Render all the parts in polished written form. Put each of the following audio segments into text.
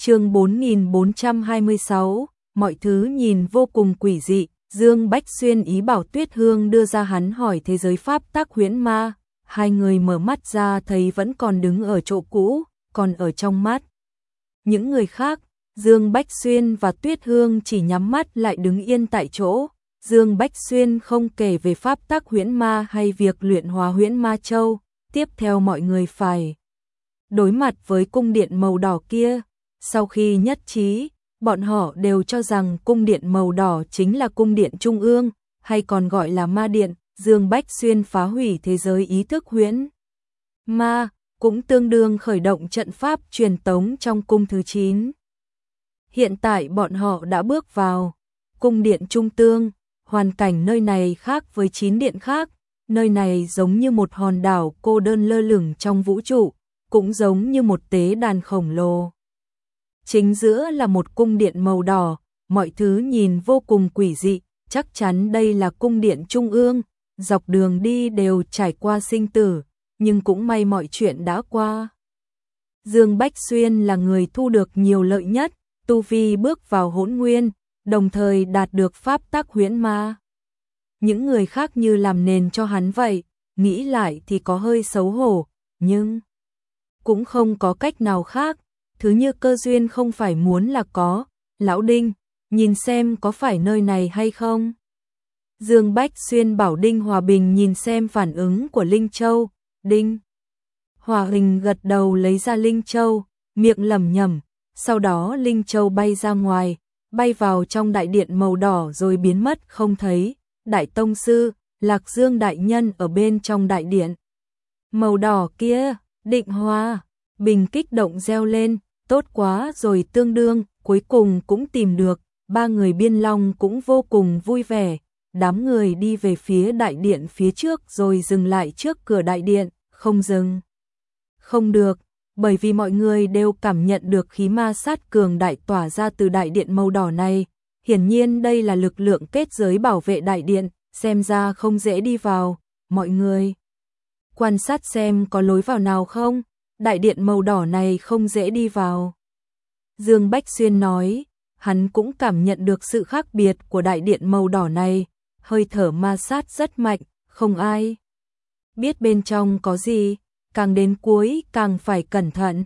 Chương 4426, mọi thứ nhìn vô cùng quỷ dị. Dương Bách Xuyên ý bảo Tuyết Hương đưa ra hắn hỏi thế giới pháp tắc huyễn ma. Hai người mở mắt ra thấy vẫn còn đứng ở chỗ cũ, còn ở trong mắt những người khác, Dương Bách Xuyên và Tuyết Hương chỉ nhắm mắt lại đứng yên tại chỗ. Dương Bách Xuyên không kể về pháp tắc huyễn ma hay việc luyện hóa huyễn ma châu. Tiếp theo mọi người phải đối mặt với cung điện màu đỏ kia. Sau khi nhất trí, bọn họ đều cho rằng cung điện màu đỏ chính là cung điện trung ương, hay còn gọi là ma điện. Dương Bách Xuyên phá hủy thế giới ý thức huyễn ma, cũng tương đương khởi động trận pháp truyền tống trong cung thứ 9. Hiện tại bọn họ đã bước vào cung điện trung tương, hoàn cảnh nơi này khác với 9 điện khác, nơi này giống như một hòn đảo cô đơn lơ lửng trong vũ trụ, cũng giống như một tế đàn khổng lồ. Chính giữa là một cung điện màu đỏ, mọi thứ nhìn vô cùng quỷ dị, chắc chắn đây là cung điện trung ương, dọc đường đi đều trải qua sinh tử, nhưng cũng may mọi chuyện đã qua. Dương Bách Xuyên là người thu được nhiều lợi nhất, tu vi bước vào hỗn nguyên, đồng thời đạt được pháp tắc huyễn ma. Những người khác như làm nền cho hắn vậy, nghĩ lại thì có hơi xấu hổ, nhưng cũng không có cách nào khác, thứ như cơ duyên không phải muốn là có. Lão Đinh, nhìn xem có phải nơi này hay không? Dương Bách Xuyên bảo Đinh Hòa Bình nhìn xem phản ứng của Linh Châu. Đinh Hòa Bình gật đầu lấy ra Linh Châu, miệng lẩm nhẩm, sau đó Linh Châu bay ra ngoài, bay vào trong đại điện màu đỏ rồi biến mất không thấy. Đại tông sư, Lạc Dương đại nhân ở bên trong đại điện màu đỏ kia. Định Hòa Bình kích động reo lên, tốt quá rồi, tương đương, cuối cùng cũng tìm được. Ba người Biên Long cũng vô cùng vui vẻ. Đám người đi về phía đại điện phía trước rồi dừng lại trước cửa đại điện, không dừng không được, bởi vì mọi người đều cảm nhận được khí ma sát cường đại tỏa ra từ đại điện màu đỏ này. Hiển nhiên đây là lực lượng kết giới bảo vệ đại điện, xem ra không dễ đi vào. Mọi người quan sát xem có lối vào nào không, đại điện màu đỏ này không dễ đi vào. Dương Bách Xuyên nói, hắn cũng cảm nhận được sự khác biệt của đại điện màu đỏ này, hơi thở ma sát rất mạnh, không ai biết bên trong có gì, càng đến cuối càng phải cẩn thận.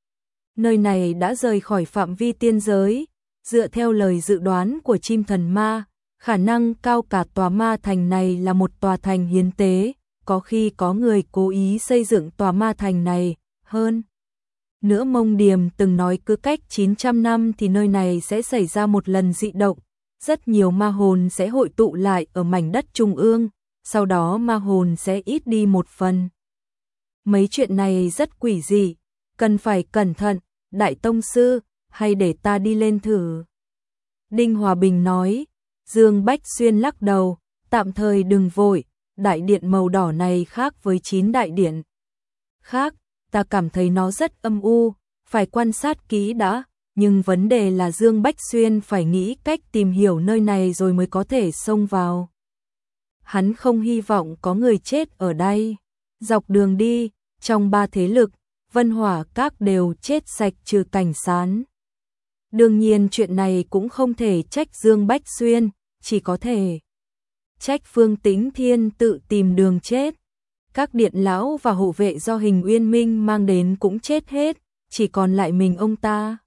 Nơi này đã rời khỏi phạm vi tiên giới, dựa theo lời dự đoán của chim thần ma, khả năng cao cả tòa ma thành này là một tòa thành hiến tế, có khi có người cố ý xây dựng tòa ma thành này. Hơn nữa Mông Điềm từng nói cứ cách 900 năm thì nơi này sẽ xảy ra một lần dị động, rất nhiều ma hồn sẽ hội tụ lại ở mảnh đất trung ương, sau đó ma hồn sẽ ít đi một phần. Mấy chuyện này rất quỷ dị, cần phải cẩn thận. Đại tông sư, hay để ta đi lên thử? Đinh Hòa Bình nói. Dương Bách Xuyên lắc đầu, tạm thời đừng vội, đại điện màu đỏ này khác với 9 đại điện khác, ta cảm thấy nó rất âm u, phải quan sát kỹ đã. Nhưng vấn đề là Dương Bách Xuyên phải nghĩ cách tìm hiểu nơi này rồi mới có thể xông vào. Hắn không hy vọng có người chết ở đây. Dọc đường đi, trong 3 thế lực, Vân Hỏa Các đều chết sạch trừ Cảnh Sán. Đương nhiên chuyện này cũng không thể trách Dương Bách Xuyên, chỉ có thể trách Phương Tĩnh Thiên tự tìm đường chết. Các điện lão và hộ vệ do Hình Uyên Minh mang đến cũng chết hết, chỉ còn lại mình ông ta.